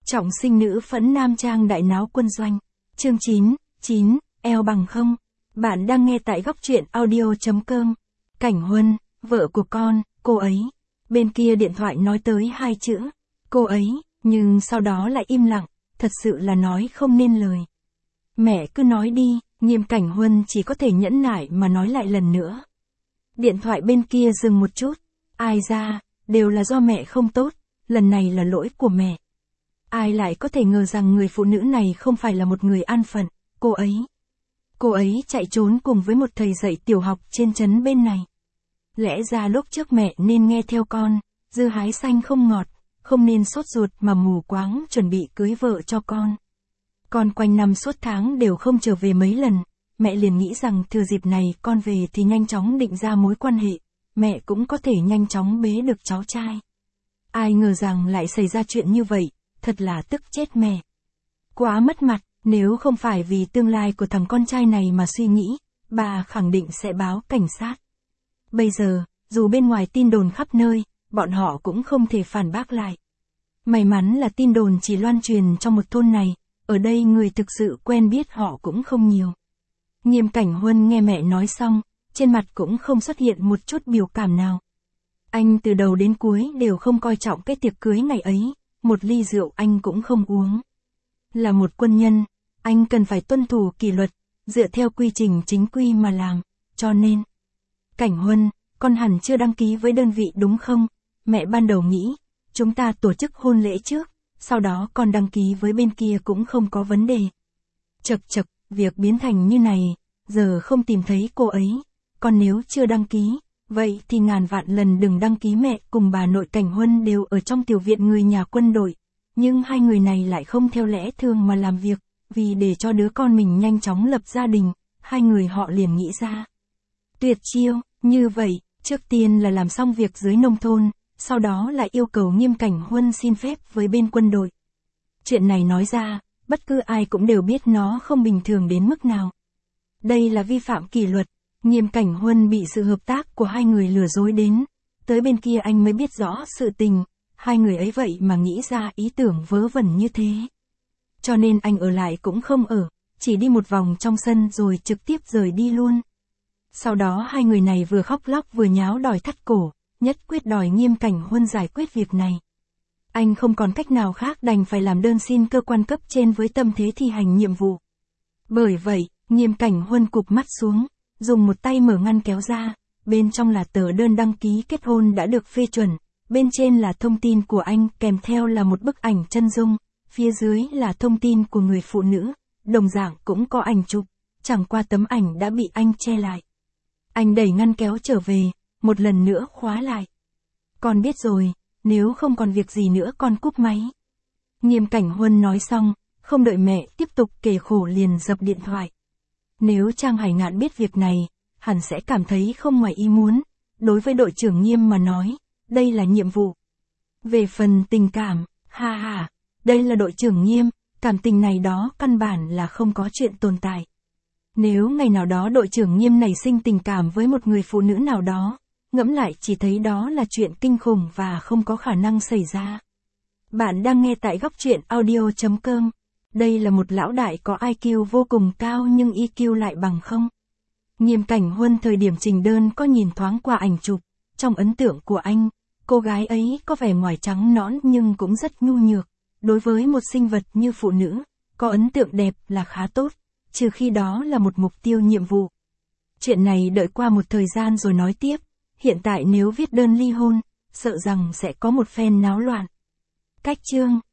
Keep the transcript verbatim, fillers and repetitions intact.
Trọng sinh nữ phẫn nam trang đại náo quân doanh. Chương chín, chín, eo bằng không. Bạn đang nghe tại góc truyện audio chấm com. Cảnh Huân, vợ của con, cô ấy. Bên kia điện thoại nói tới hai chữ, cô ấy, nhưng sau đó lại im lặng, thật sự là nói không nên lời. Mẹ cứ nói đi, Nghiêm Cảnh Huân chỉ có thể nhẫn nại mà nói lại lần nữa. Điện thoại bên kia dừng một chút, ai ra, đều là do mẹ không tốt, lần này là lỗi của mẹ. Ai lại có thể ngờ rằng người phụ nữ này không phải là một người an phận, cô ấy. Cô ấy chạy trốn cùng với một thầy dạy tiểu học trên trấn bên này. Lẽ ra lúc trước mẹ nên nghe theo con, dưa hái xanh không ngọt, không nên sốt ruột mà mù quáng chuẩn bị cưới vợ cho con. Con quanh năm suốt tháng đều không trở về mấy lần, mẹ liền nghĩ rằng thừa dịp này con về thì nhanh chóng định ra mối quan hệ, mẹ cũng có thể nhanh chóng bế được cháu trai. Ai ngờ rằng lại xảy ra chuyện như vậy, thật là tức chết mẹ. Quá mất mặt, nếu không phải vì tương lai của thằng con trai này mà suy nghĩ, bà khẳng định sẽ báo cảnh sát. Bây giờ, dù bên ngoài tin đồn khắp nơi, bọn họ cũng không thể phản bác lại. May mắn là tin đồn chỉ loan truyền trong một thôn này, ở đây người thực sự quen biết họ cũng không nhiều. Nghiêm Cảnh Huân nghe mẹ nói xong, trên mặt cũng không xuất hiện một chút biểu cảm nào. Anh từ đầu đến cuối đều không coi trọng cái tiệc cưới ngày ấy, một ly rượu anh cũng không uống. Là một quân nhân, anh cần phải tuân thủ kỷ luật, dựa theo quy trình chính quy mà làm, cho nên. Cảnh Huân, con hẳn chưa đăng ký với đơn vị đúng không? Mẹ ban đầu nghĩ, chúng ta tổ chức hôn lễ trước, sau đó con đăng ký với bên kia cũng không có vấn đề. Chật chật, việc biến thành như này, giờ không tìm thấy cô ấy, còn nếu chưa đăng ký, vậy thì ngàn vạn lần đừng đăng ký. Mẹ cùng bà nội Cảnh Huân đều ở trong tiểu viện người nhà quân đội, nhưng hai người này lại không theo lẽ thường mà làm việc, vì để cho đứa con mình nhanh chóng lập gia đình, hai người họ liền nghĩ ra tuyệt chiêu, như vậy, trước tiên là làm xong việc dưới nông thôn, sau đó lại yêu cầu Nghiêm Cảnh Huân xin phép với bên quân đội. Chuyện này nói ra, bất cứ ai cũng đều biết nó không bình thường đến mức nào. Đây là vi phạm kỷ luật, Nghiêm Cảnh Huân bị sự hợp tác của hai người lừa dối đến, tới bên kia anh mới biết rõ sự tình, hai người ấy vậy mà nghĩ ra ý tưởng vớ vẩn như thế. Cho nên anh ở lại cũng không ở, chỉ đi một vòng trong sân rồi trực tiếp rời đi luôn. Sau đó hai người này vừa khóc lóc vừa nháo đòi thắt cổ, nhất quyết đòi Nghiêm Cảnh Huân giải quyết việc này. Anh không còn cách nào khác đành phải làm đơn xin cơ quan cấp trên với tâm thế thi hành nhiệm vụ. Bởi vậy, Nghiêm Cảnh Huân cụp mắt xuống, dùng một tay mở ngăn kéo ra, bên trong là tờ đơn đăng ký kết hôn đã được phê chuẩn, bên trên là thông tin của anh kèm theo là một bức ảnh chân dung, phía dưới là thông tin của người phụ nữ, đồng dạng cũng có ảnh chụp, chẳng qua tấm ảnh đã bị anh che lại. Anh đẩy ngăn kéo trở về, một lần nữa khóa lại. Con biết rồi, nếu không còn việc gì nữa con cúp máy. Nghiêm Cảnh Huân nói xong, không đợi mẹ tiếp tục kể khổ liền dập điện thoại. Nếu Trang Hải Ngạn biết việc này, hẳn sẽ cảm thấy không ngoài ý muốn. Đối với đội trưởng Nghiêm mà nói, đây là nhiệm vụ. Về phần tình cảm, ha ha, đây là đội trưởng Nghiêm, cảm tình này đó căn bản là không có chuyện tồn tại. Nếu ngày nào đó đội trưởng Nghiêm nảy sinh tình cảm với một người phụ nữ nào đó, ngẫm lại chỉ thấy đó là chuyện kinh khủng và không có khả năng xảy ra. Bạn đang nghe tại góc truyện audio chấm com. Đây là một lão đại có i kiu vô cùng cao nhưng i kiu lại bằng không. Nghiêm Cảnh Huân thời điểm trình đơn có nhìn thoáng qua ảnh chụp, trong ấn tượng của anh, cô gái ấy có vẻ ngoài trắng nõn nhưng cũng rất nhu nhược. Đối với một sinh vật như phụ nữ, có ấn tượng đẹp là khá tốt, trừ khi đó là một mục tiêu nhiệm vụ. Chuyện này đợi qua một thời gian rồi nói tiếp, hiện tại nếu viết đơn ly hôn, sợ rằng sẽ có một phen náo loạn. Cách chương